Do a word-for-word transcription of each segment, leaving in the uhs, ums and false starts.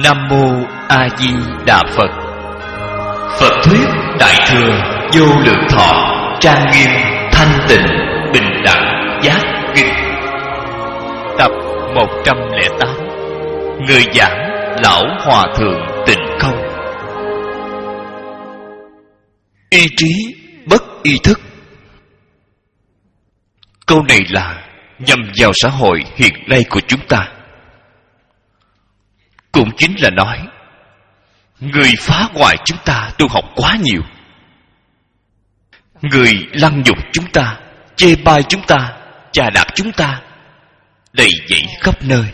Nam Mô A Di Đà Phật. Phật thuyết Đại thừa vô lượng thọ, trang nghiêm, thanh tịnh, bình đẳng, giác kinh. Tập một trăm lẻ tám. Người giảng Lão Hòa Thượng Tịnh Không. Ý trí bất ý thức. Câu này là nhằm vào xã hội hiện nay của chúng ta. Cũng chính là nói người phá hoại chúng ta tu học quá nhiều, người lăng nhục chúng ta, chê bai chúng ta, chà đạp chúng ta đầy dẫy khắp nơi.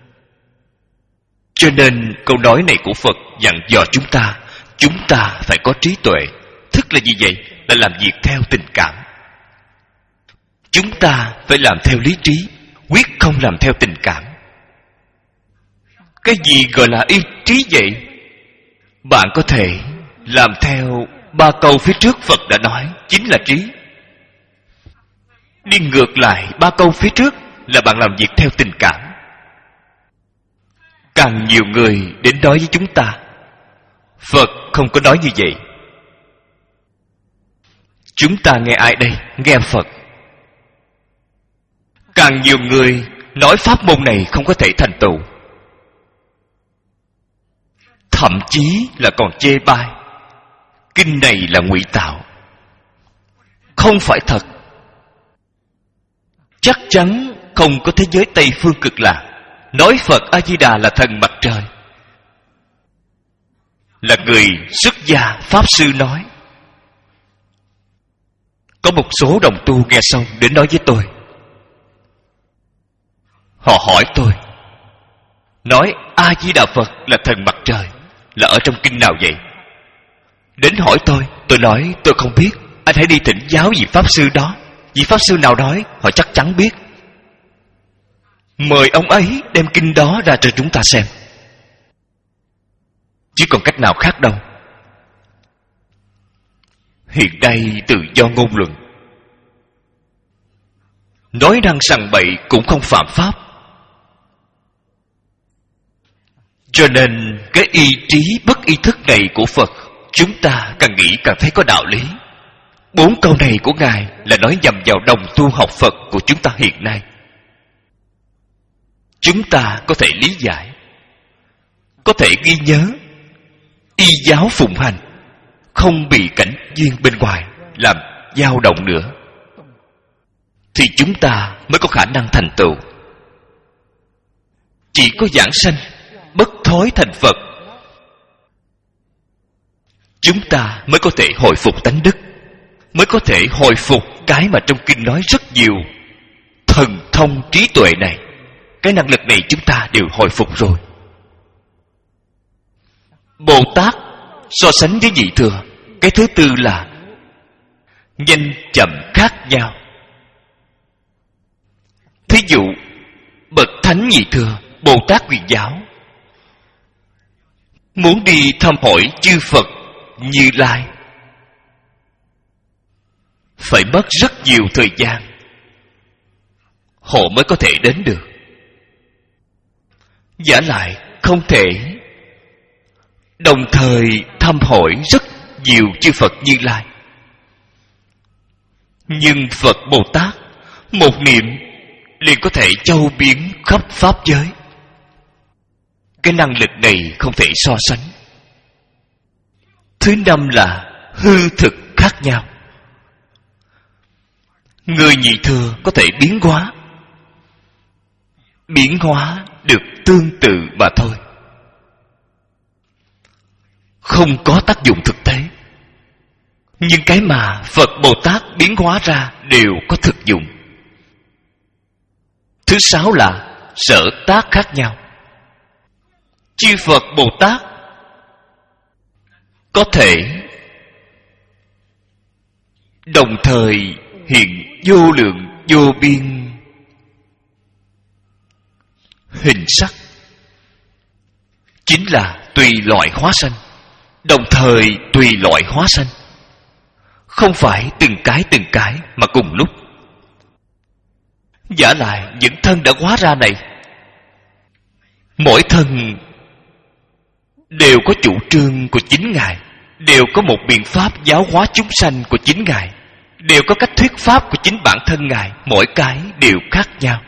Cho nên câu nói này của Phật dặn dò chúng ta, chúng ta phải có trí tuệ. Thức là gì vậy? Là làm việc theo tình cảm. Chúng ta phải làm theo lý trí, quyết không làm theo tình cảm. Cái gì gọi là ý trí vậy? Bạn có thể làm theo ba câu phía trước Phật đã nói, chính là trí. Đi ngược lại ba câu phía trước là bạn làm việc theo tình cảm. Càng nhiều người đến nói với chúng ta, Phật không có nói như vậy. Chúng ta nghe ai đây? Nghe Phật. Càng nhiều người nói pháp môn này không có thể thành tựu, thậm chí là còn chê bai. Kinh này là ngụy tạo, không phải thật. Chắc chắn không có thế giới Tây Phương Cực Lạc nói Phật A-di-đà là thần mặt trời. Là người xuất gia Pháp Sư nói. Có một số đồng tu nghe xong đến nói với tôi. Họ hỏi tôi, nói A-di-đà Phật là thần mặt trời là ở trong kinh nào vậy? Đến hỏi tôi, tôi nói tôi không biết. Anh hãy đi thỉnh giáo vị Pháp Sư đó. Vị Pháp Sư nào nói, họ chắc chắn biết. Mời ông ấy đem kinh đó ra cho chúng ta xem. Chứ còn cách nào khác đâu. Hiện nay tự do ngôn luận, nói năng sằng bậy cũng không phạm pháp. Cho nên cái ý trí bất ý thức này của Phật, chúng ta càng nghĩ càng thấy có đạo lý. Bốn câu này của Ngài là nói nhằm vào đồng tu học Phật của chúng ta hiện nay. Chúng ta có thể lý giải, có thể ghi nhớ, y giáo phụng hành, không bị cảnh duyên bên ngoài làm dao động nữa, thì chúng ta mới có khả năng thành tựu. Chỉ có giảng sanh bất thối thành Phật, chúng ta mới có thể hồi phục tánh đức, mới có thể hồi phục cái mà trong kinh nói rất nhiều, thần thông trí tuệ này. Cái năng lực này chúng ta đều hồi phục rồi. Bồ Tát so sánh với vị thừa, cái thứ tư là nhanh chậm khác nhau. Thí dụ bậc thánh vị thừa Bồ Tát Quyền Giáo muốn đi thăm hỏi chư Phật Như Lai phải mất rất nhiều thời gian, họ mới có thể đến được. Giả lại không thể đồng thời thăm hỏi rất nhiều chư Phật Như Lai. Nhưng Phật Bồ Tát một niệm liền có thể châu biến khắp pháp giới. Cái năng lực này không thể so sánh. Thứ năm là hư thực khác nhau. Người nhị thừa có thể biến hóa, biến hóa được tương tự mà thôi, không có tác dụng thực tế. Nhưng cái mà Phật Bồ Tát biến hóa ra đều có thực dụng. Thứ sáu là sở tác khác nhau. Chư Phật Bồ Tát có thể đồng thời hiện vô lượng vô biên hình sắc, chính là tùy loại hóa sanh, đồng thời tùy loại hóa sanh, không phải từng cái từng cái mà cùng lúc. Giả lại những thân đã hóa ra này, mỗi thân đều có chủ trương của chính Ngài, đều có một biện pháp giáo hóa chúng sanh của chính Ngài, đều có cách thuyết pháp của chính bản thân Ngài, mỗi cái đều khác nhau.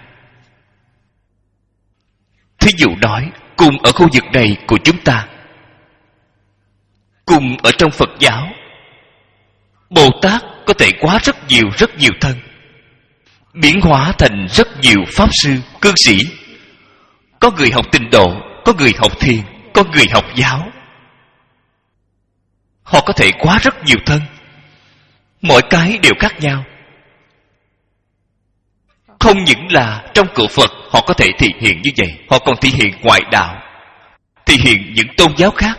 Thí dụ nói, cùng ở khu vực này của chúng ta, cùng ở trong Phật giáo, Bồ Tát có thể hóa rất nhiều rất nhiều thân, biến hóa thành rất nhiều pháp sư, cư sĩ. Có người học Tịnh Độ, có người học Thiền, có người học giáo. Họ có thể hóa rất nhiều thân, mỗi cái đều khác nhau. Không những là trong cửa Phật họ có thể thể hiện như vậy, họ còn thể hiện ngoại đạo, thể hiện những tôn giáo khác,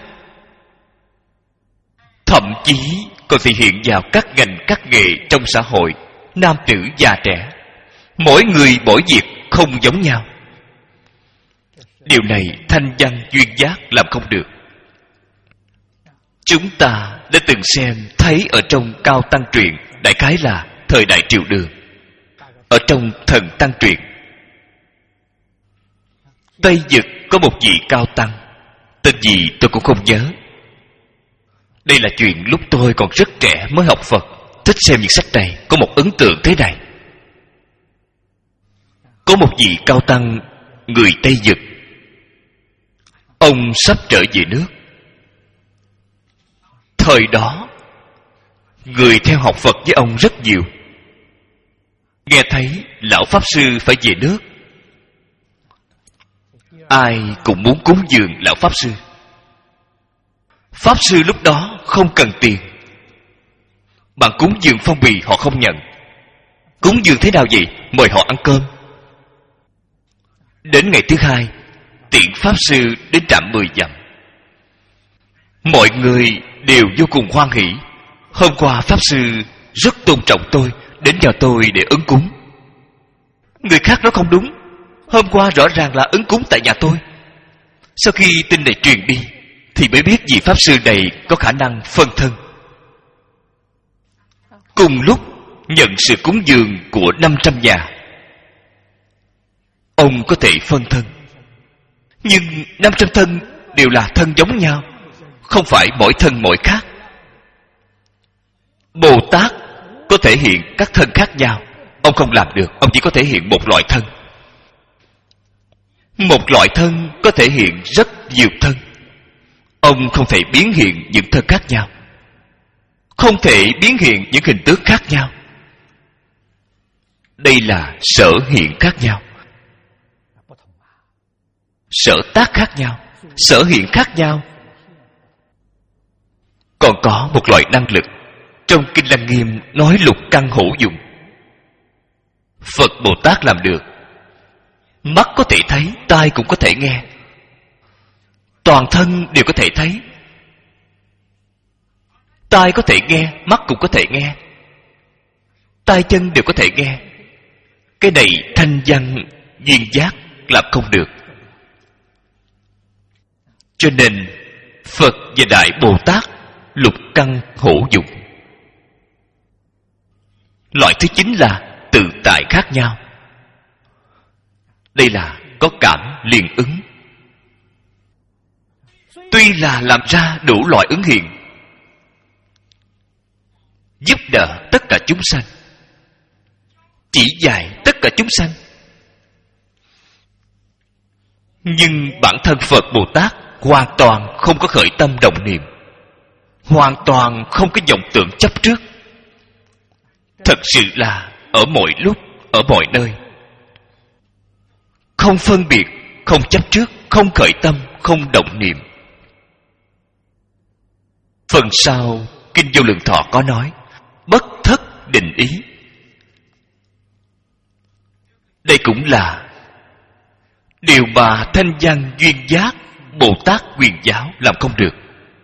thậm chí còn thể hiện vào các ngành các nghề trong xã hội, nam nữ già trẻ. Mỗi người mỗi việc không giống nhau. Điều này thanh văn duyên giác làm không được. Chúng ta đã từng xem thấy ở trong Cao Tăng truyện, đại khái là thời đại Triều Đường. Ở trong Thần Tăng truyện, Tây Vực có một vị cao tăng, tên gì tôi cũng không nhớ. Đây là chuyện lúc tôi còn rất trẻ mới học Phật, thích xem những sách này, có một ấn tượng thế này. Có một vị cao tăng người Tây Vực, ông sắp trở về nước. Thời đó, người theo học Phật với ông rất nhiều. Nghe thấy lão Pháp Sư phải về nước, ai cũng muốn cúng dường lão Pháp Sư. Pháp Sư lúc đó không cần tiền, bằng cúng dường phong bì họ không nhận. Cúng dường thế nào vậy? Mời họ ăn cơm. Đến ngày thứ hai, tiễn Pháp Sư đến trạm mười dặm. Mọi người đều vô cùng hoan hỉ. Hôm qua Pháp Sư rất tôn trọng tôi, đến nhờ tôi để ứng cúng. Người khác nói không đúng, hôm qua rõ ràng là ứng cúng tại nhà tôi. Sau khi tin này truyền đi thì mới biết vị Pháp Sư này có khả năng phân thân. Cùng lúc nhận sự cúng dường của năm trăm nhà, ông có thể phân thân. Nhưng năm trăm thân đều là thân giống nhau, không phải mỗi thân mỗi khác. Bồ Tát có thể hiện các thân khác nhau, ông không làm được, ông chỉ có thể hiện một loại thân. Một loại thân có thể hiện rất nhiều thân, ông không thể biến hiện những thân khác nhau, không thể biến hiện những hình tướng khác nhau. Đây là sở hiện khác nhau, sở tác khác nhau, sở hiện khác nhau. Còn có một loại năng lực trong Kinh Lăng Nghiêm nói lục căn hữu dụng. Phật Bồ Tát làm được. Mắt có thể thấy, tai cũng có thể nghe, toàn thân đều có thể thấy. Tai có thể nghe, mắt cũng có thể nghe, tay chân đều có thể nghe. Cái này thanh văn duyên giác làm không được. Cho nên Phật và Đại Bồ Tát lục căn hữu dụng. Loại thứ chín là tự tại khác nhau. Đây là có cảm liền ứng. Tuy là làm ra đủ loại ứng hiện, giúp đỡ tất cả chúng sanh, chỉ dạy tất cả chúng sanh, nhưng bản thân Phật Bồ Tát hoàn toàn không có khởi tâm động niệm, hoàn toàn không có vọng tưởng chấp trước. Thật sự là ở mọi lúc, ở mọi nơi, không phân biệt, không chấp trước, không khởi tâm, không động niệm. Phần sau Kinh Vô Lượng Thọ có nói bất thất định ý. Đây cũng là điều mà thanh văn duyên giác Bồ Tát Quyền Giáo làm không được.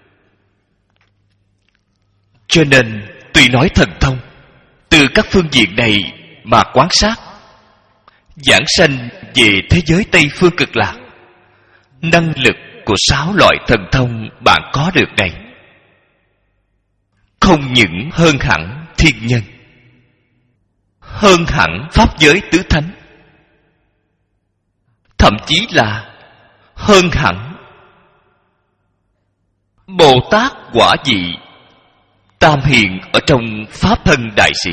Cho nên tuy nói thần thông, từ các phương diện này mà quan sát, giảng sanh về thế giới Tây Phương Cực Lạc, năng lực của sáu loại thần thông bạn có được này không những hơn hẳn thiên nhân, hơn hẳn pháp giới tứ thánh, thậm chí là hơn hẳn Bồ Tát quả vị tam hiền ở trong Pháp Thân Đại Sĩ.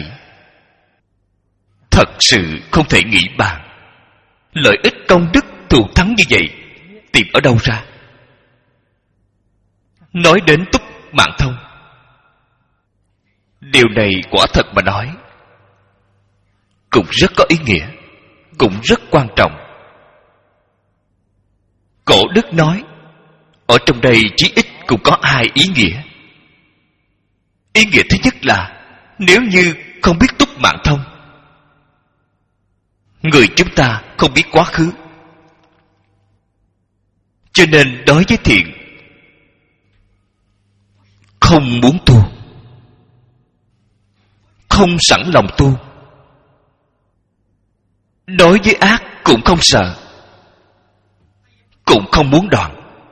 Thật sự không thể nghĩ bàn. Lợi ích công đức thù thắng như vậy tìm ở đâu ra? Nói đến túc mạng thông, điều này quả thật mà nói cũng rất có ý nghĩa, cũng rất quan trọng. Cổ đức nói ở trong đây chí ít cũng có hai ý nghĩa. Ý nghĩa thứ nhất là nếu như không biết túc mạng thông, người chúng ta không biết quá khứ, cho nên đối với thiện không muốn tu, không sẵn lòng tu. Đối với ác cũng không sợ, cũng không muốn đoạn.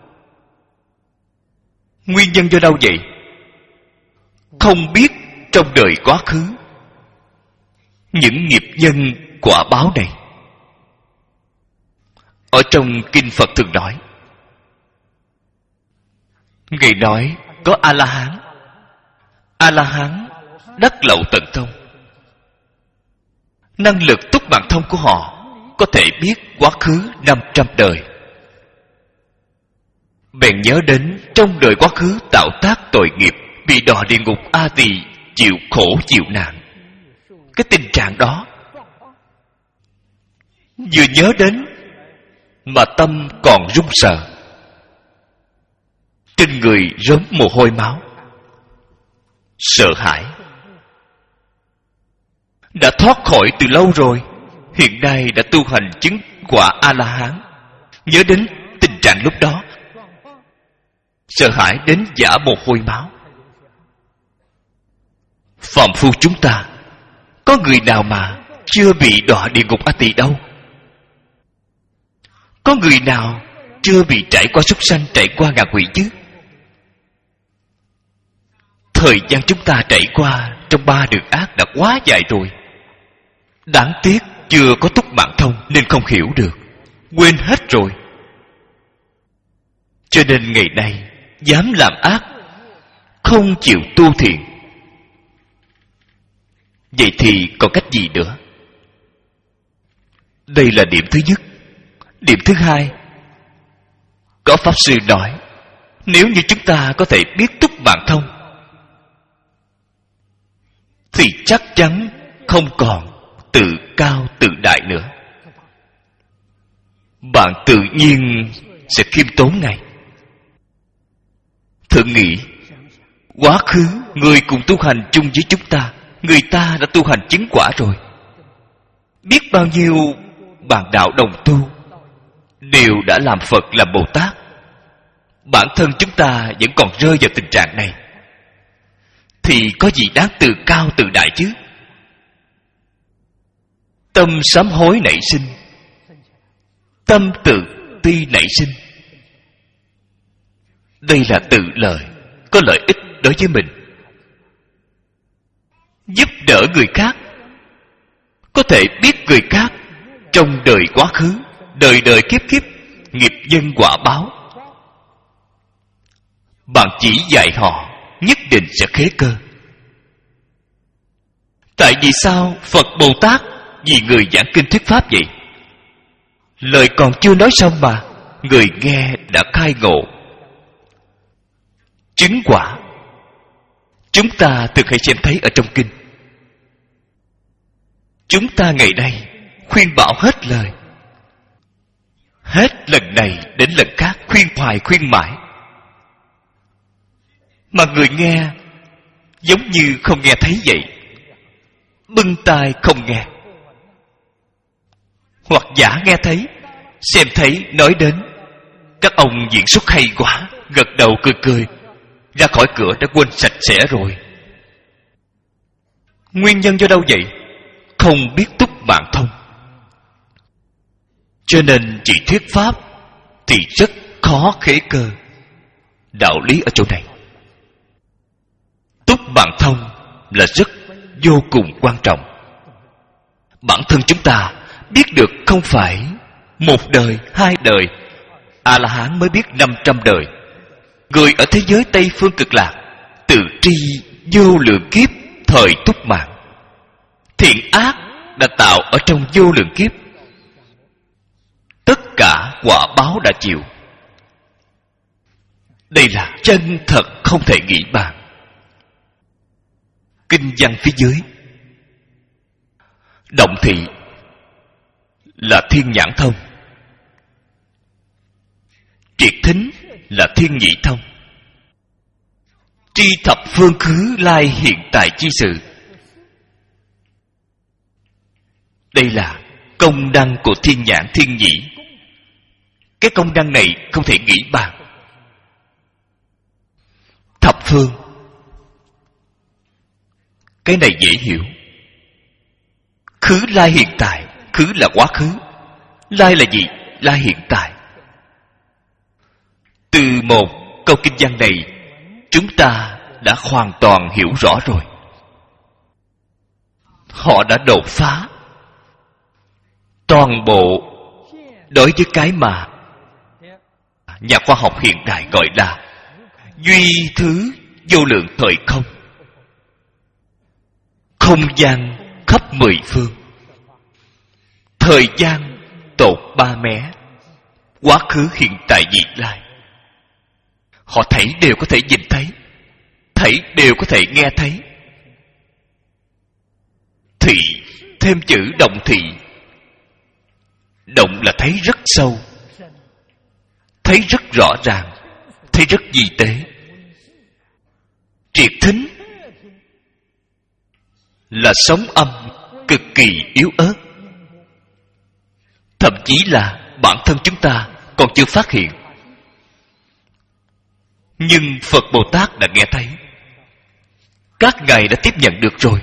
Nguyên nhân do đâu vậy? Không biết trong đời quá khứ những nghiệp nhân quả báo này. Ở trong kinh Phật thường nói, Ngài nói có A-la-hán. A-la-hán đắc lậu tận thông. Năng lực túc mạng thông của họ có thể biết quá khứ năm trăm đời. Bèn nhớ đến trong đời quá khứ tạo tác tội nghiệp, bị đọa địa ngục A Tỳ, chịu khổ chịu nạn. Cái tình trạng đó vừa nhớ đến mà tâm còn run sợ, trên người rớm mồ hôi máu, sợ hãi. Đã thoát khỏi từ lâu rồi, hiện nay đã tu hành chứng quả A-la-hán, nhớ đến tình trạng lúc đó, sợ hãi đến vã mồ hôi máu. Phàm phu chúng ta có người nào mà chưa bị đọa địa ngục A Tỳ đâu? Có người nào chưa bị trải qua súc sanh, trải qua ngạ quỷ chứ? Thời gian chúng ta trải qua trong ba đường ác đã quá dài rồi. Đáng tiếc chưa có túc mạng thông nên không hiểu được, quên hết rồi. Cho nên ngày nay dám làm ác, không chịu tu thiện. Vậy thì còn cách gì nữa? Đây là điểm thứ nhất. Điểm thứ hai, có Pháp Sư nói, nếu như chúng ta có thể biết túc mạng thông thì chắc chắn không còn tự cao tự đại nữa. Bạn tự nhiên sẽ khiêm tốn ngay. Thử nghĩ, quá khứ người cùng tu hành chung với chúng ta, người ta đã tu hành chứng quả rồi. Biết bao nhiêu bạn đạo đồng tu đều đã làm Phật, làm Bồ Tát. Bản thân chúng ta vẫn còn rơi vào tình trạng này, thì có gì đáng tự cao tự đại chứ? Tâm sám hối nảy sinh, tâm tự ti nảy sinh. Đây là tự lợi, có lợi ích đối với mình. Giúp đỡ người khác, có thể biết người khác trong đời quá khứ, đời đời kiếp kiếp, nghiệp nhân quả báo. Bạn chỉ dạy họ, nhất định sẽ khế cơ. Tại vì sao Phật Bồ Tát vì người giảng kinh thuyết pháp vậy? Lời còn chưa nói xong mà người nghe đã khai ngộ, chứng quả. Chúng ta thường hay xem thấy ở trong kinh. Chúng ta ngày nay khuyên bảo hết lời, hết lần này đến lần khác, khuyên hoài khuyên mãi, mà người nghe giống như không nghe thấy vậy, bưng tai không nghe, hoặc giả nghe thấy, xem thấy, nói đến. Các ông diễn xuất hay quá, gật đầu cười cười, ra khỏi cửa đã quên sạch sẽ rồi. Nguyên nhân do đâu vậy? Không biết túc mạng thông. Cho nên chỉ thuyết pháp thì rất khó khế cơ. Đạo lý ở chỗ này. Túc mạng thông là rất vô cùng quan trọng. Bản thân chúng ta biết được không phải một đời, hai đời. A-la-hán mới biết năm trăm đời. người ở thế giới Tây Phương Cực Lạc tự tri vô lượng kiếp thời túc mạng. Thiện ác đã tạo ở trong vô lượng kiếp, tất cả quả báo đã chịu. Đây là chân thật không thể nghĩ bàn. Kinh văn phía dưới: động thị là thiên nhãn thông, triệt thính là thiên nhĩ thông, tri thập phương khứ lai hiện tại chi sự. Đây là công năng của thiên nhãn thiên nhĩ. Cái công năng này không thể nghĩ bàn. Thập phương, cái này dễ hiểu. Khứ lai hiện tại. Khứ là quá khứ, lai là gì? Lai hiện tại. Từ một câu kinh văn này, chúng ta đã hoàn toàn hiểu rõ rồi. Họ đã đột phá toàn bộ đối với cái mà nhà khoa học hiện đại gọi là duy thứ vô lượng thời không. Không gian khắp mười phương, thời gian tột ba mé, quá khứ hiện tại vị lai. Họ thấy đều có thể nhìn thấy, thấy đều có thể nghe thấy. Thị thêm chữ động thị. Động là thấy rất sâu, thấy rất rõ ràng, thấy rất vi tế. Triệt thính là sóng âm cực kỳ yếu ớt, thậm chí là bản thân chúng ta còn chưa phát hiện, nhưng Phật Bồ Tát đã nghe thấy. Các ngài đã tiếp nhận được rồi.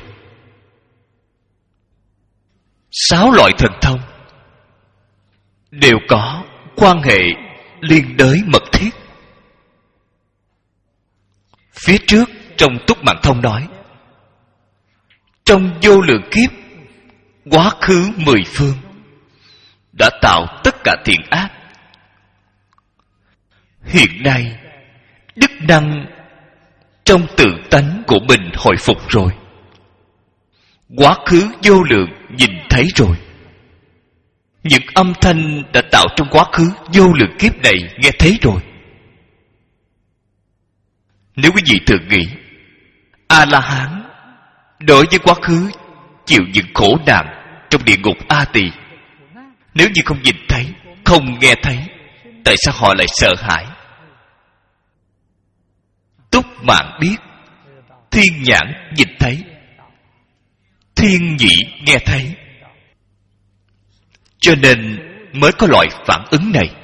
Sáu loại thần thông đều có quan hệ liên đới mật thiết. Phía trước trong Túc Mạng Thông nói, trong vô lượng kiếp, quá khứ mười phương đã tạo tất cả thiện ác. Hiện nay đức năng trong tự tánh của mình hồi phục rồi. Quá khứ vô lượng nhìn thấy rồi. Những âm thanh đã tạo trong quá khứ vô lượng kiếp này nghe thấy rồi. Nếu quý vị thường nghĩ A-la-hán đối với quá khứ chịu những khổ nạn trong địa ngục A Tỳ, nếu như không nhìn thấy, không nghe thấy, tại sao họ lại sợ hãi? Túc Mạng biết, thiên nhãn nhìn thấy, thiên nhĩ nghe thấy, cho nên mới có loại phản ứng này.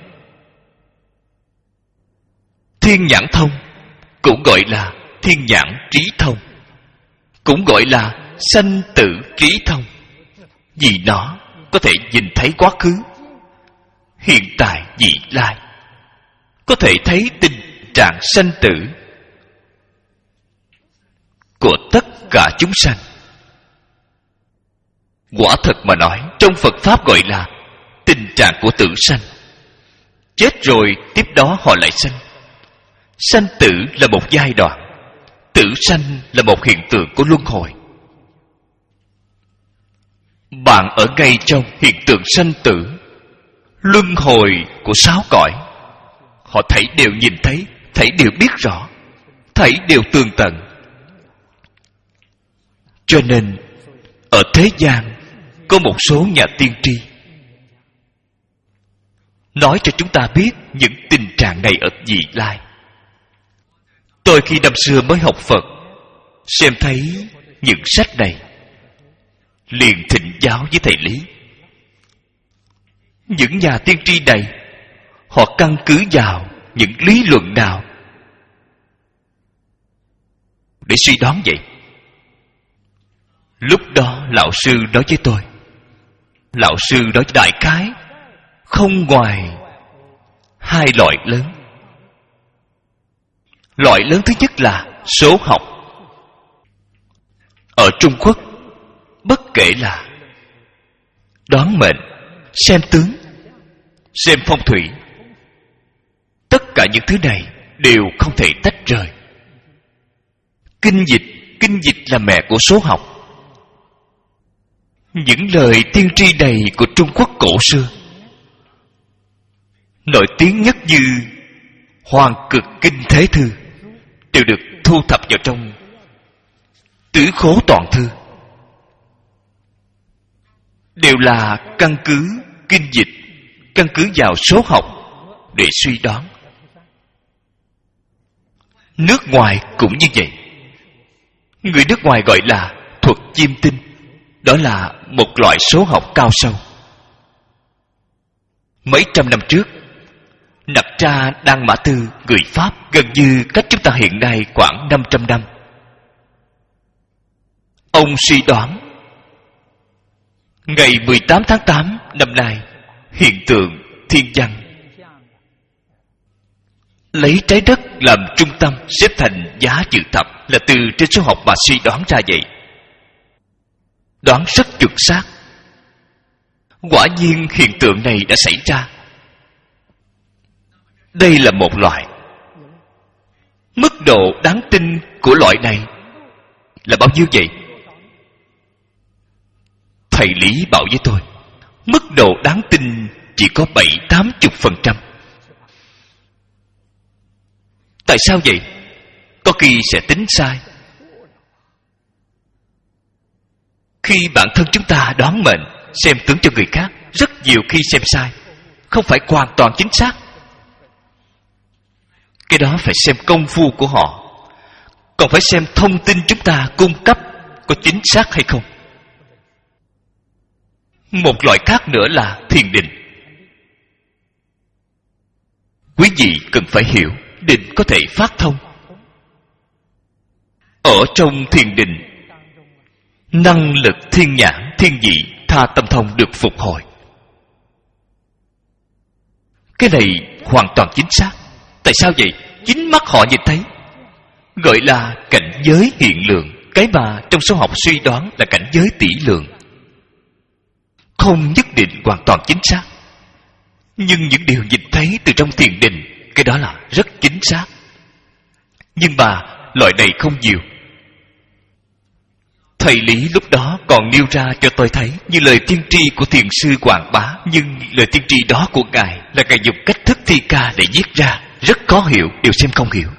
Thiên nhãn thông cũng gọi là thiên nhãn trí thông, cũng gọi là sanh tử trí thông, vì nó có thể nhìn thấy quá khứ, hiện tại, vị lai, có thể thấy tình trạng sanh tử của tất cả chúng sanh. Quả thật mà nói, trong Phật Pháp gọi là tình trạng của tử sanh. Chết rồi tiếp đó họ lại sanh. Sanh tử là một giai đoạn, tử sanh là một hiện tượng của luân hồi. Bạn ở ngay trong hiện tượng sanh tử, luân hồi của sáu cõi. Họ thấy đều nhìn thấy, thấy đều biết rõ, thấy đều tường tận. Cho nên ở thế gian có một số nhà tiên tri nói cho chúng ta biết những tình trạng này ở vị lai. Tôi khi năm xưa mới học Phật, xem thấy những sách này, liền thỉnh giáo với thầy Lý. Những nhà tiên tri này, họ căn cứ vào những lý luận nào để suy đoán vậy? Lúc đó lão sư nói với tôi, lão sư nói đại khái không ngoài hai loại lớn. Loại lớn thứ nhất là số học. Ở Trung Quốc, bất kể là đoán mệnh, xem tướng, xem phong thủy, tất cả những thứ này đều không thể tách rời. Kinh dịch, kinh dịch là mẹ của số học. Những lời tiên tri này của Trung Quốc cổ xưa, nổi tiếng nhất như Hoàng Cực Kinh Thế Thư, đều được thu thập vào trong Tứ Khố Toàn Thư, đều là căn cứ kinh dịch, căn cứ vào số học để suy đoán. Nước ngoài cũng như vậy. Người nước ngoài gọi là thuật chiêm tinh. Đó là một loại số học cao sâu. Mấy trăm năm trước, Nặc Tra Đan Mã Tư, người Pháp, gần như cách chúng ta hiện nay khoảng năm trăm năm. Ông suy đoán ngày mười tám tháng tám năm nay, hiện tượng thiên văn lấy trái đất làm trung tâm xếp thành giá dự thập là từ trên số học mà suy đoán ra vậy. Đoán rất chuẩn xác. Quả nhiên hiện tượng này đã xảy ra. Đây là một loại. Mức độ đáng tin của loại này là bao nhiêu vậy? Thầy Lý bảo với tôi, mức độ đáng tin chỉ có bảy tám chục phần trăm. Tại sao vậy? Có khi sẽ tính sai. Khi bản thân chúng ta đoán mệnh, xem tướng cho người khác, rất nhiều khi xem sai, không phải hoàn toàn chính xác. Cái đó phải xem công phu của họ, còn phải xem thông tin chúng ta cung cấp có chính xác hay không. Một loại khác nữa là thiền định. Quý vị cần phải hiểu, định có thể phát thông. Ở trong thiền định, năng lực thiên nhãn, thiên dị, tha tâm thông được phục hồi. Cái này hoàn toàn chính xác. Tại sao vậy? Chính mắt họ nhìn thấy. Gọi là cảnh giới hiện lượng. Cái mà trong số học suy đoán là cảnh giới tỷ lượng. Không nhất định hoàn toàn chính xác, nhưng những điều nhìn thấy từ trong thiền định, cái đó là rất chính xác. Nhưng mà loại này không nhiều. Thầy Lý lúc đó còn nêu ra cho tôi thấy như lời tiên tri của thiền sư Hoàng Bá. Nhưng lời tiên tri đó của Ngài là Ngài dùng cách thức thi ca để viết ra, rất khó hiểu, đều xem không hiểu.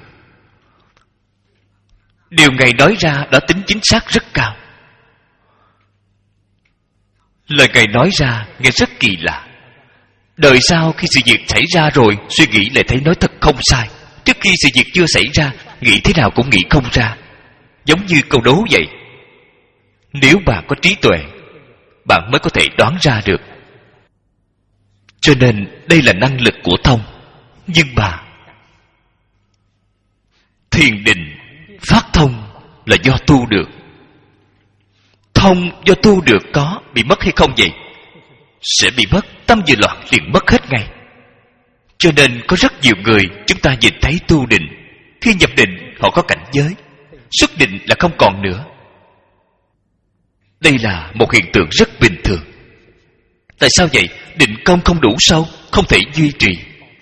Điều Ngài nói ra đã tính chính xác rất cao. Lời Ngài nói ra nghe rất kỳ lạ. Đời sau khi sự việc xảy ra rồi, suy nghĩ lại thấy nói thật không sai. Trước khi sự việc chưa xảy ra, nghĩ thế nào cũng nghĩ không ra. Giống như câu đố vậy. Nếu bạn có trí tuệ, bạn mới có thể đoán ra được. Cho nên đây là năng lực của thông. Nhưng mà thiền định phát thông là do tu được. Thông do tu được có bị mất hay không vậy? Sẽ bị mất. Tâm vừa loạn liền mất hết ngay. Cho nên có rất nhiều người chúng ta nhìn thấy tu định, khi nhập định họ có cảnh giới, xuất định là không còn nữa. Đây là một hiện tượng rất bình thường. Tại sao vậy? Định công không đủ sâu, không thể duy trì.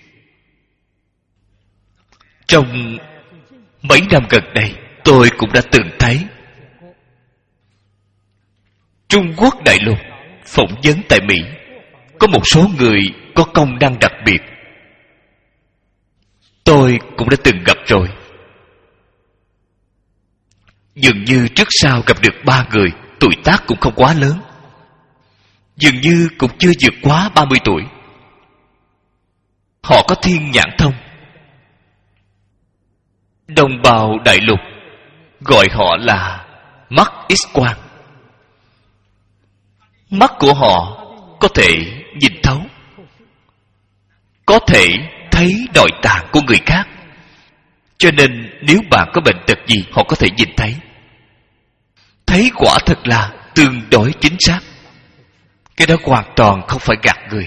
Trong mấy năm gần đây, tôi cũng đã từng thấy Trung Quốc đại lục phỏng vấn tại Mỹ, có một số người có công năng đặc biệt. Tôi cũng đã từng gặp rồi. Dường như trước sau gặp được ba người, tuổi tác cũng không quá lớn, dường như cũng chưa vượt quá ba mươi tuổi. Họ có thiên nhãn thông. Đồng bào đại lục gọi họ là mắt X-quang. Mắt của họ có thể nhìn thấu, có thể thấy nội tạng của người khác. Cho nên nếu bạn có bệnh tật gì, họ có thể nhìn thấy. Thấy quả thật là tương đối chính xác. Cái đó hoàn toàn không phải gạt người.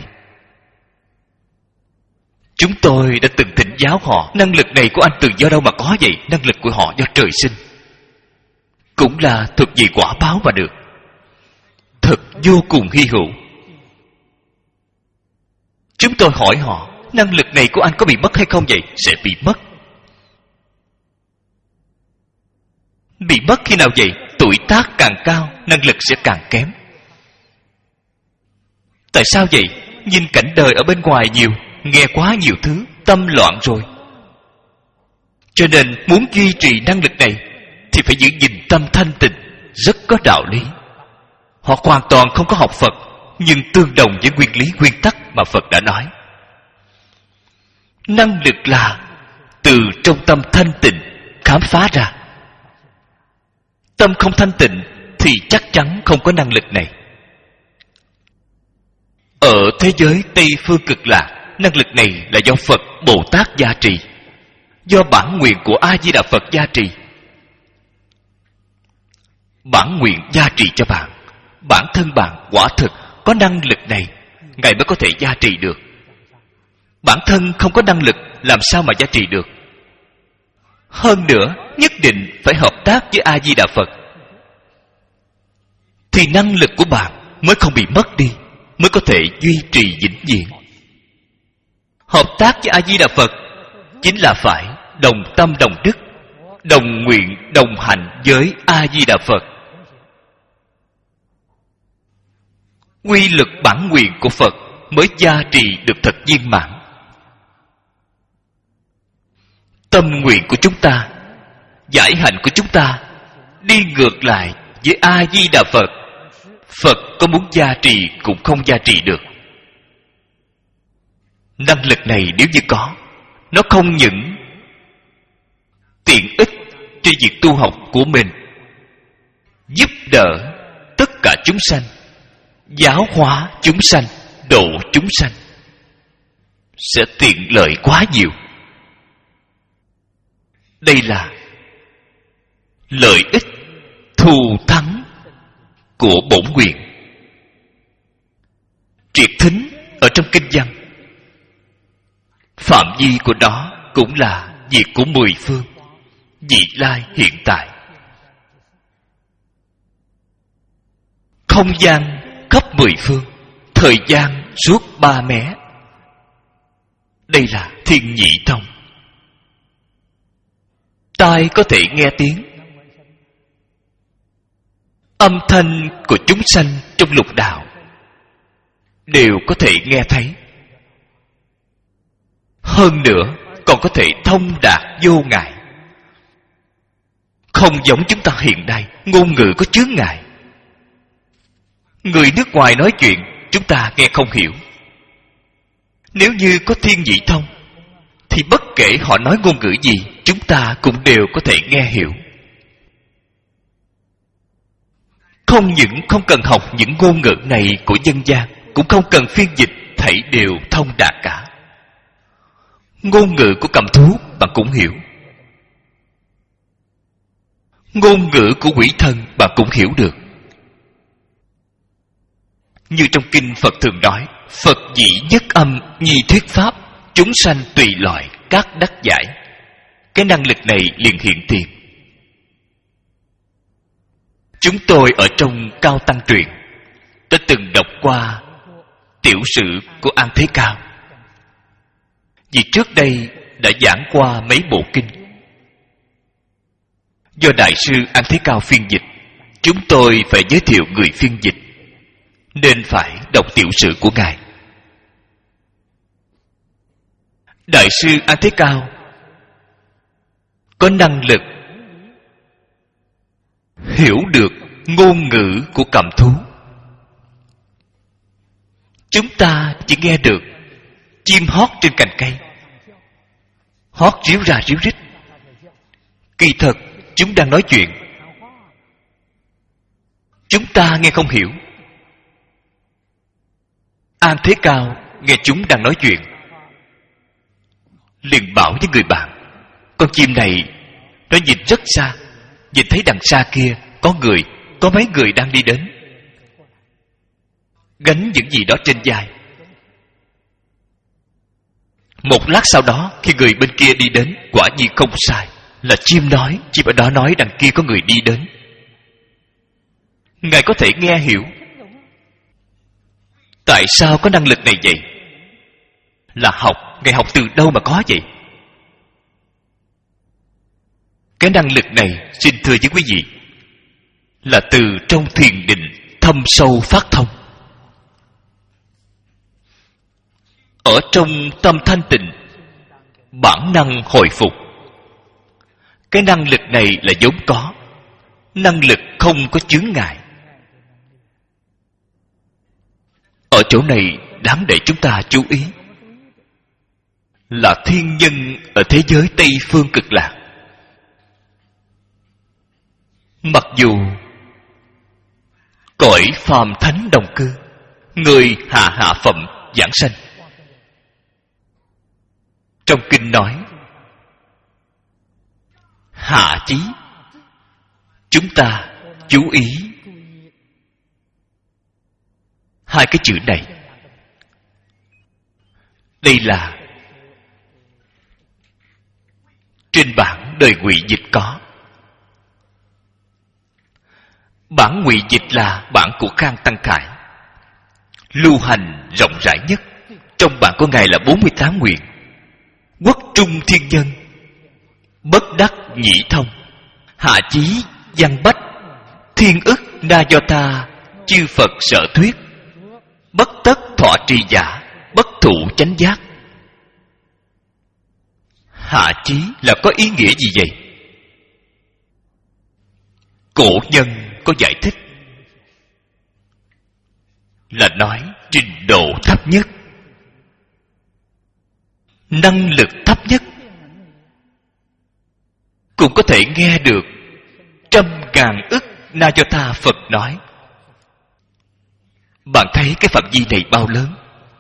Chúng tôi đã từng thỉnh giáo họ, năng lực này của anh từ do đâu mà có vậy? Năng lực của họ do trời sinh, cũng là thuộc về quả báo mà được. Thật vô cùng hy hữu. Chúng tôi hỏi họ, năng lực này của anh có bị mất hay không vậy? Sẽ bị mất. Bị mất khi nào vậy? Tuổi tác càng cao, năng lực sẽ càng kém. Tại sao vậy? Nhìn cảnh đời ở bên ngoài nhiều, nghe quá nhiều thứ, tâm loạn rồi. Cho nên muốn duy trì năng lực này thì phải giữ gìn tâm thanh tịnh, rất có đạo lý. Họ hoàn toàn không có học Phật, nhưng tương đồng với nguyên lý nguyên tắc mà Phật đã nói. Năng lực là từ trong tâm thanh tịnh khám phá ra. Tâm không thanh tịnh thì chắc chắn không có năng lực này. Ở thế giới Tây Phương Cực Lạc, năng lực này là do Phật Bồ Tát gia trì, do bản nguyện của A Di Đà Phật gia trì. Bản nguyện gia trì cho bạn, bản thân bạn quả thực có năng lực này, Ngài mới có thể gia trì được. Bản thân không có năng lực, làm sao mà gia trì được? Hơn nữa, nhất định phải hợp tác với A Di Đà Phật, thì năng lực của bạn mới không bị mất đi, mới có thể duy trì vĩnh viễn. Hợp tác với A Di Đà Phật chính là phải đồng tâm đồng đức, đồng nguyện đồng hành với A Di Đà Phật. Quy lực bản nguyện của Phật mới gia trì được thật viên mãn. Tâm nguyện của chúng ta, giải hạnh của chúng ta đi ngược lại với A Di Đà Phật, Phật có muốn gia trì cũng không gia trì được. Năng lực này nếu như có, nó không những tiện ích trên việc tu học của mình, giúp đỡ tất cả chúng sanh, giáo hóa chúng sanh, độ chúng sanh, sẽ tiện lợi quá nhiều. Đây là lợi ích thù thắng của bổn nguyện. Triệt thính ở trong kinh văn, phạm vi của nó cũng là việc của mười phương, vị lai hiện tại. Không gian khắp mười phương, thời gian suốt ba mé. Đây là thiên nhị thông. Tai có thể nghe tiếng, âm thanh của chúng sanh trong lục đạo đều có thể nghe thấy. Hơn nữa còn có thể thông đạt vô ngại. Không giống chúng ta hiện nay, ngôn ngữ có chướng ngại. Người nước ngoài nói chuyện chúng ta nghe không hiểu. Nếu như có thiên nhị thông thì bất kể họ nói ngôn ngữ gì, chúng ta cũng đều có thể nghe hiểu. Không những không cần học những ngôn ngữ này của dân gian, cũng không cần phiên dịch, thảy đều thông đạt cả. Ngôn ngữ của cầm thú bạn cũng hiểu, ngôn ngữ của quỷ thần bạn cũng hiểu được. Như trong kinh Phật thường nói, Phật dĩ nhất âm nhi thuyết pháp, chúng sanh tùy loại các đắc giải. Cái năng lực này liền hiện tiền. Chúng tôi ở trong Cao Tăng Truyện đã từng đọc qua tiểu sử của An Thế Cao, vì trước đây đã giảng qua mấy bộ kinh. Do Đại sư An Thế Cao phiên dịch, chúng tôi phải giới thiệu người phiên dịch, nên phải đọc tiểu sử của Ngài. Đại sư An Thế Cao có năng lực hiểu được ngôn ngữ của cầm thú. Chúng ta chỉ nghe được chim hót trên cành cây, hót ríu ra ríu rít. Kỳ thật chúng đang nói chuyện, chúng ta nghe không hiểu. An Thế Cao nghe chúng đang nói chuyện, liền bảo với người bạn, con chim này nó nhìn rất xa, nhìn thấy đằng xa kia có người, có mấy người đang đi đến, gánh những gì đó trên vai. Một lát sau đó, khi người bên kia đi đến, quả nhiên không sai, là chim nói, chim ở đó nói đằng kia có người đi đến. Ngài có thể nghe hiểu. Tại sao có năng lực này vậy? Là học. Ngài học từ đâu mà có vậy? Cái năng lực này, xin thưa với quý vị, là từ trong thiền định thâm sâu phát thông. Ở trong tâm thanh tịnh, bản năng hồi phục. Cái năng lực này là vốn có, năng lực không có chướng ngại. Ở chỗ này đáng để chúng ta chú ý, là thiên nhân ở thế giới Tây Phương Cực Lạc. Mặc dù cõi phàm thánh đồng cư, người hạ hạ phẩm giảng sanh. Trong kinh nói hạ chí, chúng ta chú ý hai cái chữ này. Đây là trên bản đời ngụy dịch có. Bản ngụy dịch là bản của Khang Tăng Khải, lưu hành rộng rãi nhất. Trong bản của ngài là bốn mươi tám nguyện: quốc trung thiên nhân, bất đắc nhĩ thông, hạ chí văn bách, thiên ức na do ta, chư Phật sở thuyết, bất tất thọ trì giả, bất thụ chánh giác. Hạ chí là có ý nghĩa gì vậy? Cổ nhân có giải thích là nói trình độ thấp nhất, năng lực thấp nhất, cũng có thể nghe được trăm ngàn ức na do ta Phật nói. Bạn thấy cái phạm vi này bao lớn?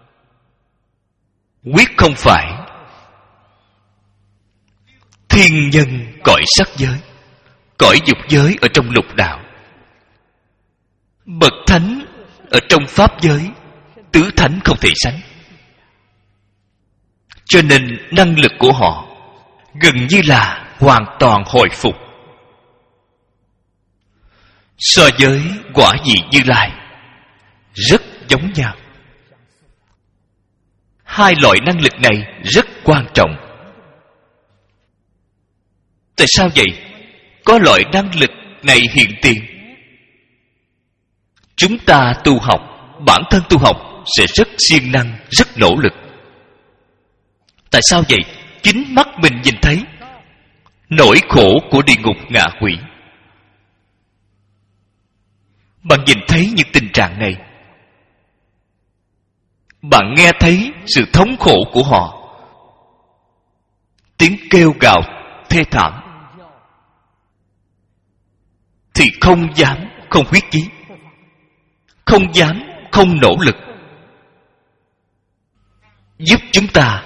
Quyết không phải thiên nhân cõi sắc giới, cõi dục giới ở trong lục đạo, bậc thánh ở trong pháp giới, tứ thánh không thể sánh. Cho nên năng lực của họ gần như là hoàn toàn hồi phục so với quả vị Như Lai, rất giống nhau. Hai loại năng lực này rất quan trọng. Tại sao vậy? Có loại năng lực này hiện tiền, chúng ta tu học, bản thân tu học sẽ rất siêng năng, rất nỗ lực. Tại sao vậy? Chính mắt mình nhìn thấy nỗi khổ của địa ngục ngạ quỷ. Bạn nhìn thấy những tình trạng này, bạn nghe thấy sự thống khổ của họ, tiếng kêu gào thê thảm, thì không dám không huyết chí, không dám không nỗ lực giúp chúng ta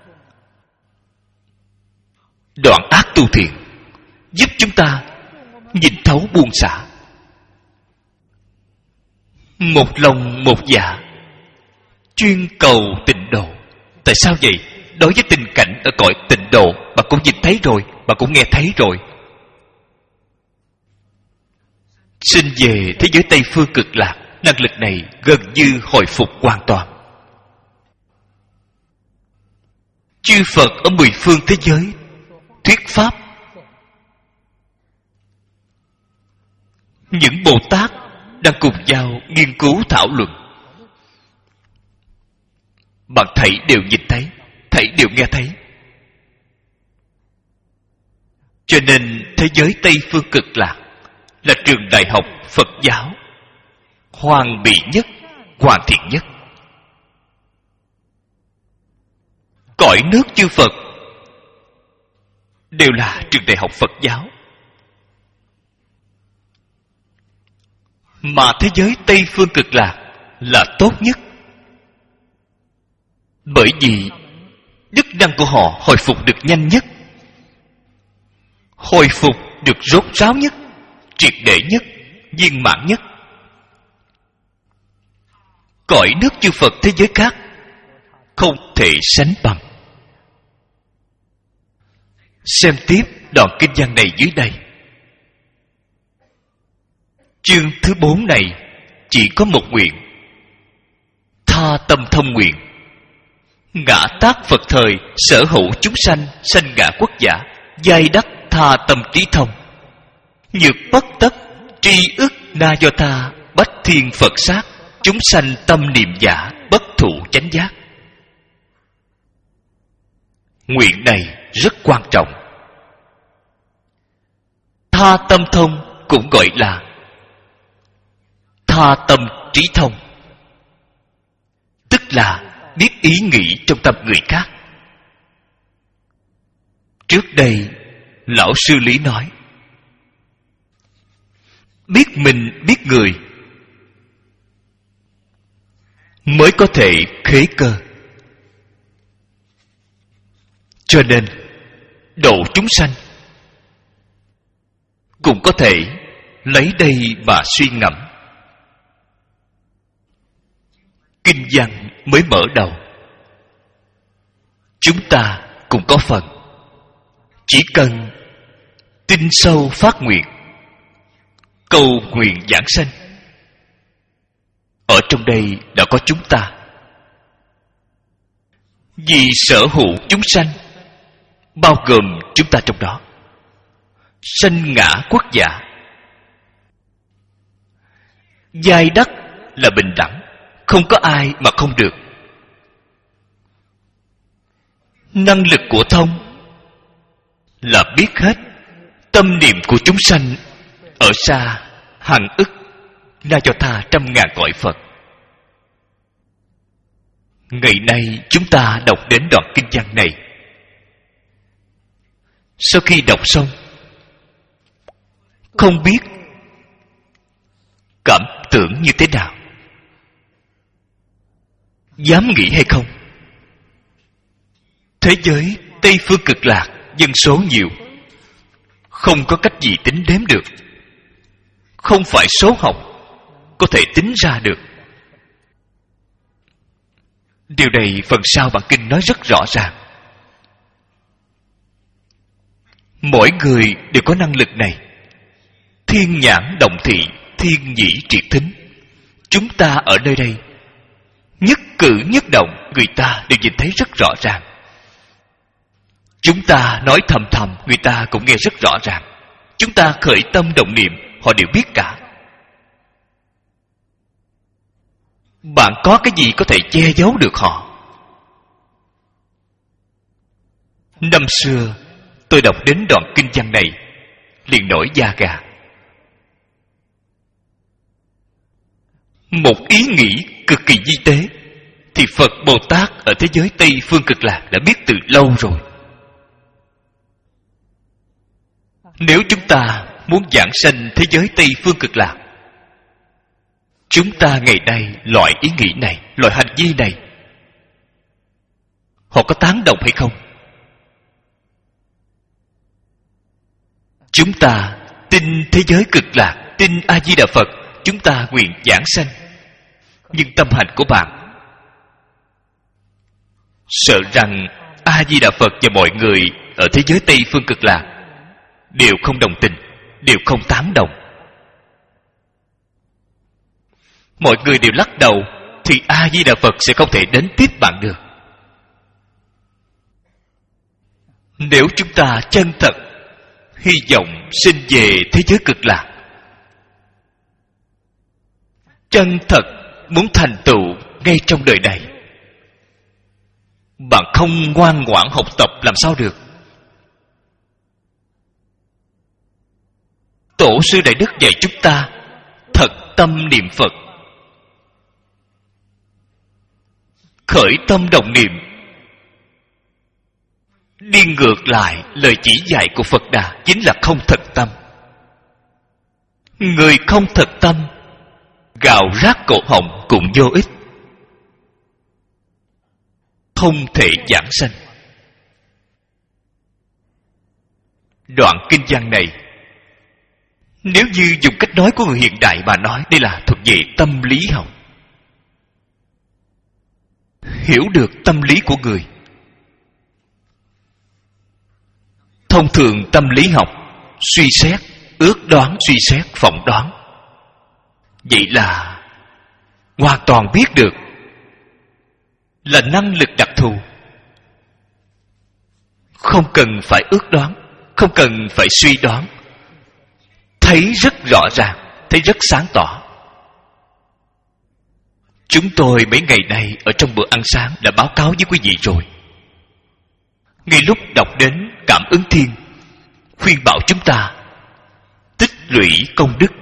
đoạn ác tu thiện, giúp chúng ta nhìn thấu buông xả, một lòng một dạ chuyên cầu tịnh độ. Tại sao vậy? Đối với tình cảnh ở cõi tịnh độ, bà cũng nhìn thấy rồi, bà cũng nghe thấy rồi. Sinh về thế giới Tây Phương Cực Lạc, năng lực này gần như hồi phục hoàn toàn. Chư Phật ở mười phương thế giới thuyết pháp, những Bồ Tát đang cùng nhau nghiên cứu thảo luận, bạn thảy đều nhìn thấy, thảy đều nghe thấy. Cho nên thế giới Tây Phương Cực Lạc là trường đại học Phật giáo hoàn bị nhất, hoàn thiện nhất. Cõi nước chư Phật đều là trường đại học Phật giáo, mà thế giới Tây Phương Cực Lạc là tốt nhất, bởi vì đức năng của họ hồi phục được nhanh nhất, hồi phục được rốt ráo nhất, triệt để nhất, viên mãn nhất. Cõi nước chư Phật thế giới khác không thể sánh bằng. Xem tiếp đoạn kinh văn này dưới đây. Chương thứ bốn này chỉ có một nguyện: tha tâm thông nguyện, ngã tác Phật thời, sở hữu chúng sanh, sanh ngã quốc giả, giai đắc tha tâm trí thông, nhược bất tất tri ức na do tha, bách thiên Phật sát, chúng sanh tâm niệm giả, bất thụ chánh giác. Nguyện này rất quan trọng. Tha tâm thông cũng gọi là tha tâm trí thông, tức là biết ý nghĩ trong tâm người khác. Trước đây lão sư Lý nói, biết mình biết người mới có thể khế cơ. Cho nên độ chúng sanh cũng có thể lấy đây mà suy ngẫm. Kinh văn mới mở đầu, chúng ta cũng có phần. Chỉ cần tin sâu phát nguyện, cầu nguyện giảng sanh, ở trong đây đã có chúng ta. Vì sở hữu chúng sanh, bao gồm chúng ta trong đó, sanh ngã quốc giả. Giai đắc là bình đẳng, không có ai mà không được. Năng lực của thông là biết hết tâm niệm của chúng sanh ở xa hàng ức na cho tha trăm ngàn cõi Phật. Ngày nay chúng ta đọc đến đoạn kinh văn này, sau khi đọc xong không biết cảm tưởng như thế nào, dám nghĩ hay không? Thế giới Tây Phương Cực Lạc dân số nhiều, không có cách gì tính đếm được, không phải số học có thể tính ra được. Điều này phần sau bản kinh nói rất rõ ràng. Mỗi người đều có năng lực này. Thiên nhãn động thị, thiên nhĩ triệt thính. Chúng ta ở nơi đây, nhất cử nhất động người ta đều nhìn thấy rất rõ ràng. Chúng ta nói thầm thầm, người ta cũng nghe rất rõ ràng. Chúng ta khởi tâm động niệm, họ đều biết cả. Bạn có cái gì có thể che giấu được họ? Năm xưa tôi đọc đến đoạn kinh văn này liền nổi da gà. Một ý nghĩ cực kỳ vi tế thì Phật Bồ Tát ở thế giới Tây Phương Cực Lạc đã biết từ lâu rồi. Nếu chúng ta muốn giảng sanh thế giới Tây Phương Cực Lạc, chúng ta ngày nay loại ý nghĩ này, loại hành vi này, họ có tán đồng hay không? Chúng ta tin thế giới Cực Lạc, tin A Di Đà Phật, chúng ta nguyện giảng sanh, nhưng tâm hành của bạn sợ rằng A Di Đà Phật và mọi người ở thế giới Tây Phương Cực Lạc đều không đồng tình, đều không tán đồng. Mọi người đều lắc đầu thì A Di Đà Phật sẽ không thể đến tiếp bạn được. Nếu chúng ta chân thật hy vọng sinh về thế giới Cực Lạc, chân thật muốn thành tựu ngay trong đời này, bạn không ngoan ngoãn học tập làm sao được? Tổ sư Đại Đức dạy chúng ta thật tâm niệm Phật, khởi tâm động niệm, đi ngược lại lời chỉ dạy của Phật Đà chính là không thật tâm. Người không thật tâm, gào rát cổ họng cũng vô ích, không thể giảng sanh. Đoạn kinh văn này, nếu như dùng cách nói của người hiện đại mà nói, đây là thuộc về tâm lý học. Hiểu được tâm lý của người. Thông thường tâm lý học suy xét, ước đoán, suy xét, phỏng đoán. Vậy là hoàn toàn biết được, là năng lực đặc thù, không cần phải ước đoán, không cần phải suy đoán, thấy rất rõ ràng, thấy rất sáng tỏ. Chúng tôi mấy ngày nay ở trong bữa ăn sáng đã báo cáo với quý vị rồi. Ngay lúc đọc đến Cảm Ứng Thiên, khuyên bảo chúng ta tích lũy công đức.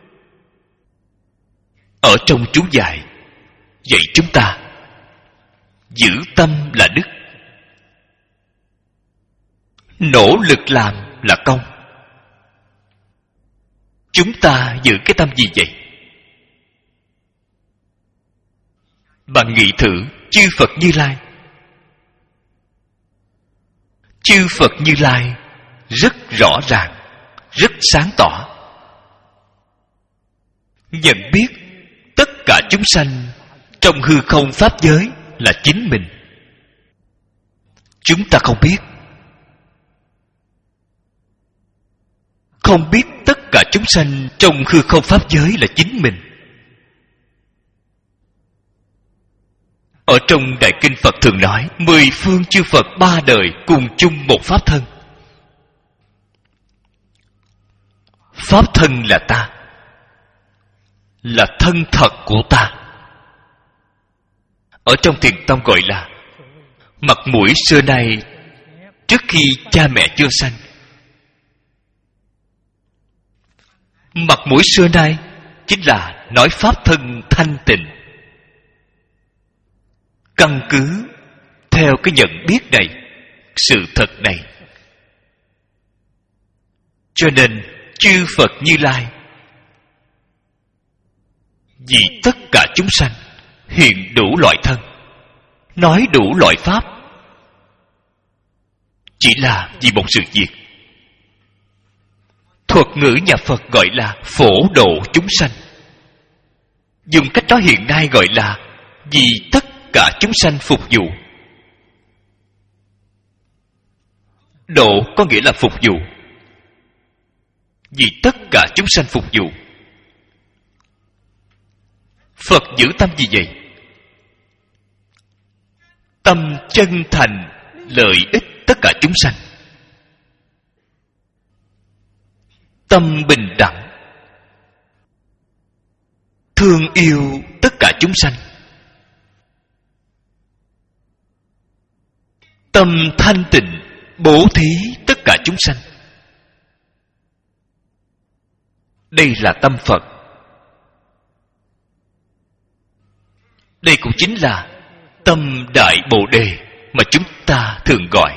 Ở trong chú giải dạy chúng ta giữ tâm là đức, nỗ lực làm là công. Chúng ta giữ cái tâm gì vậy? Bạn nghĩ thử, chư Phật Như Lai, chư Phật Như Lai rất rõ ràng, rất sáng tỏ, nhận biết tất cả chúng sanh trong hư không pháp giới là chính mình. Chúng ta không biết. Không biết tất cả chúng sanh trong hư không pháp giới là chính mình. Ở trong Đại Kinh Phật thường nói, mười phương chư Phật ba đời cùng chung một pháp thân. Pháp thân là ta, là thân thật của ta. Ở trong Thiền Tông gọi là mặt mũi xưa nay trước khi cha mẹ chưa sanh. Mặt mũi xưa nay chính là nói pháp thân thanh tịnh. Căn cứ theo cái nhận biết này, sự thật này, cho nên chư Phật Như Lai vì tất cả chúng sanh hiện đủ loại thân, nói đủ loại pháp, chỉ là vì một sự việc. Thuật ngữ nhà Phật gọi là phổ độ chúng sanh. Dùng cách đó hiện nay gọi là vì tất cả chúng sanh phục vụ. Độ có nghĩa là phục vụ. Vì tất cả chúng sanh phục vụ. Phật giữ tâm gì vậy? Tâm chân thành lợi ích tất cả chúng sanh. Tâm bình đẳng, thương yêu tất cả chúng sanh. Tâm thanh tịnh, bố thí tất cả chúng sanh. Đây là tâm Phật. Đây cũng chính là tâm Đại Bồ Đề mà chúng ta thường gọi.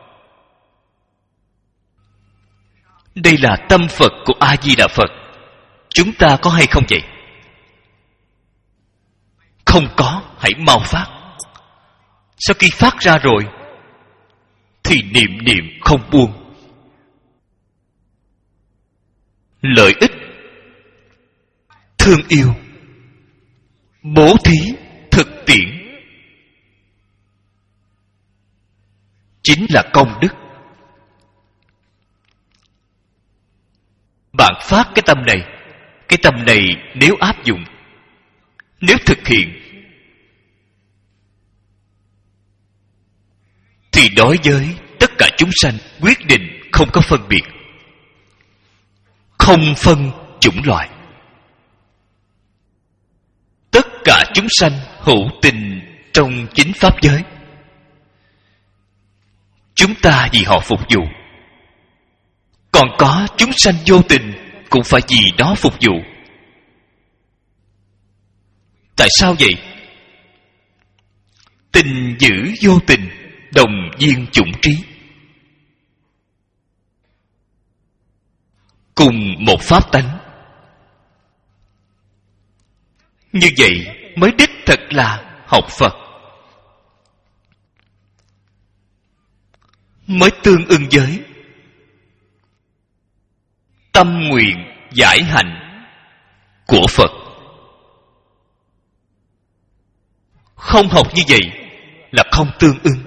Đây là tâm Phật của A-di-đà Phật. Chúng ta có hay không vậy? Không có, hãy mau phát. Sau khi phát ra rồi thì niệm niệm không buông. Lợi ích, thương yêu, bố thí, thực tiễn chính là công đức. Bạn phát cái tâm này, cái tâm này nếu áp dụng, nếu thực hiện, thì đối với tất cả chúng sanh quyết định không có phân biệt, không phân chủng loại. Tất cả chúng sanh hữu tình trong chính pháp giới. Chúng ta vì họ phục vụ. Còn có chúng sanh vô tình cũng phải vì đó phục vụ. Tại sao vậy? Tình giữ vô tình, đồng viên chủng trí. Cùng một pháp tánh. Như vậy mới đích thực là học Phật, mới tương ưng với tâm nguyện giải hạnh của Phật. Không học như vậy là không tương ưng.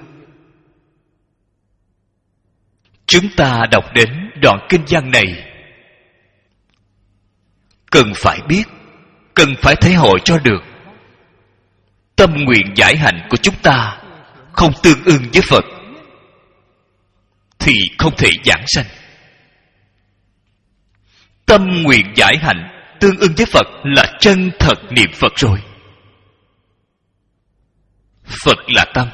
Chúng ta đọc đến đoạn kinh văn này, cần phải biết, cần phải thể hội cho được. Tâm nguyện giải hạnh của chúng ta không tương ưng với Phật thì không thể giảng sanh. Tâm nguyện giải hạnh tương ưng với Phật là chân thật niệm Phật rồi. Phật là tâm.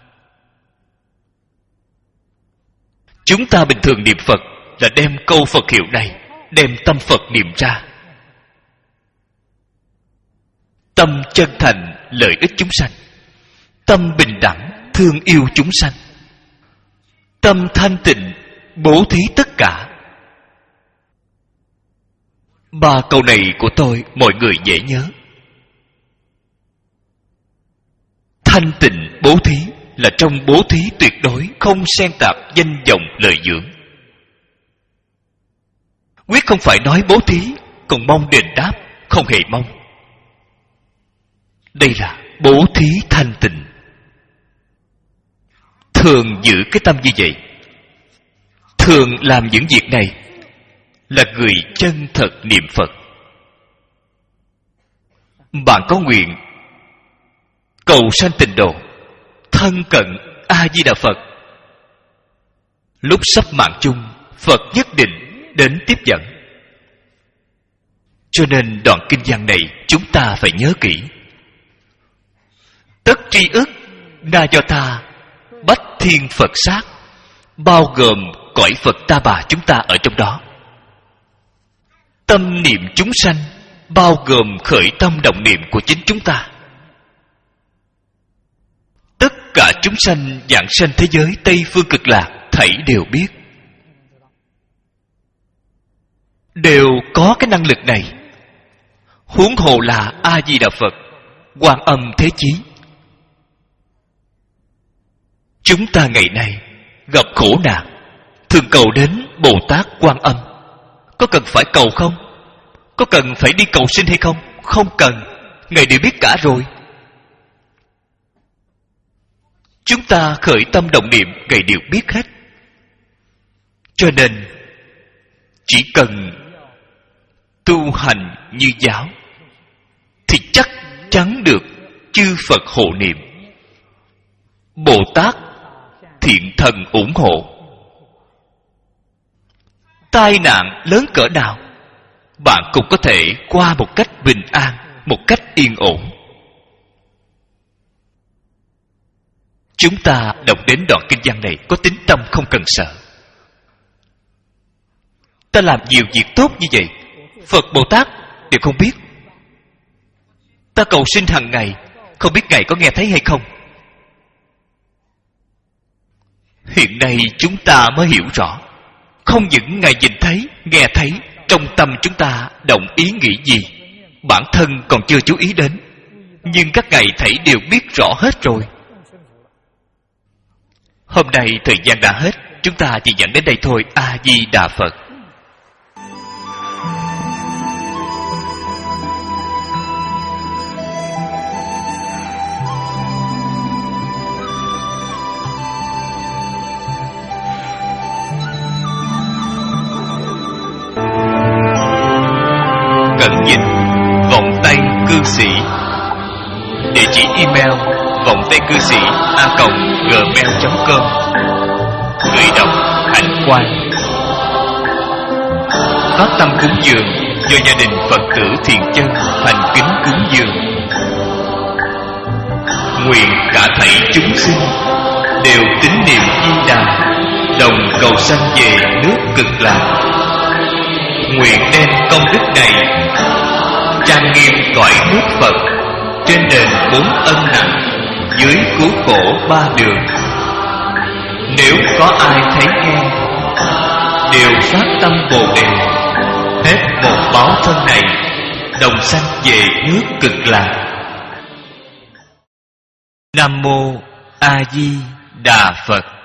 Chúng ta bình thường niệm Phật là đem câu Phật hiệu này, đem tâm Phật niệm ra. Tâm chân thành lợi ích chúng sanh, tâm bình đẳng thương yêu chúng sanh, tâm thanh tịnh bố thí tất cả. Ba câu này của tôi mọi người dễ nhớ. Thanh tịnh bố thí là trong bố thí tuyệt đối không xen tạp danh vọng lợi dưỡng. Quyết không phải nói bố thí còn mong đền đáp, không hề mong. Đây là bố thí thanh tịnh. Thường giữ cái tâm như vậy, thường làm những việc này là người chân thật niệm Phật. Bạn có nguyện cầu sanh tịnh độ, thân cận A Di Đà Phật, lúc sắp mạng chung Phật nhất định đến tiếp dẫn. Cho nên đoạn kinh văn này chúng ta phải nhớ kỹ. Tất tri ức na do ta bách thiên Phật sát, bao gồm cõi Phật Ta Bà chúng ta ở trong đó. Tâm niệm chúng sanh bao gồm khởi tâm động niệm của chính chúng ta. Tất cả chúng sanh vãng sanh thế giới Tây Phương Cực Lạc thảy đều biết, đều có cái năng lực này. Huống hồ là A Di Đà Phật, Quan Âm Thế Chí. Chúng ta ngày nay gặp khổ nạn, thường cầu đến Bồ Tát Quan Âm. Có cần phải cầu không? Có cần phải đi cầu xin hay không? Không cần, Ngài đều biết cả rồi. Chúng ta khởi tâm động niệm, Ngài đều biết hết. Cho nên chỉ cần tu hành như giáo thì chắc chắn được chư Phật hộ niệm, Bồ Tát thiện thần ủng hộ. Tai nạn lớn cỡ nào bạn cũng có thể qua một cách bình an, một cách yên ổn. Chúng ta đọc đến đoạn kinh văn này có tín tâm không cần sợ. Ta làm nhiều việc tốt như vậy, Phật Bồ Tát đều không biết. Ta cầu xin hàng ngày, không biết Ngài có nghe thấy hay không. Hiện nay chúng ta mới hiểu rõ, không những Ngài nhìn thấy, nghe thấy, trong tâm chúng ta động ý nghĩ gì, bản thân còn chưa chú ý đến, nhưng các Ngài thảy đều biết rõ hết rồi. Hôm nay thời gian đã hết, chúng ta chỉ dẫn đến đây thôi. A Di Đà Phật. Cận dịch vọng tay cư sĩ. Địa chỉ email vọng tay cư sĩ a còng gmail chấm com. Người đọc Hạnh Quang. Phát tâm cúng dường do gia đình Phật tử Thiện Chân thành kính cúng dường. Nguyện cả thảy chúng sinh đều tín niệm Di Đà, đồng cầu sanh về nước Cực Lạc. Nguyện đem công đức này trang nghiêm cõi nước Phật, trên đền bốn ân nặng, dưới cứu khổ ba đường. Nếu có ai thấy nghe, đều phát tâm Bồ Đề, hết một báo thân này, đồng sanh về nước Cực Lạc. Nam mô A Di Đà Phật.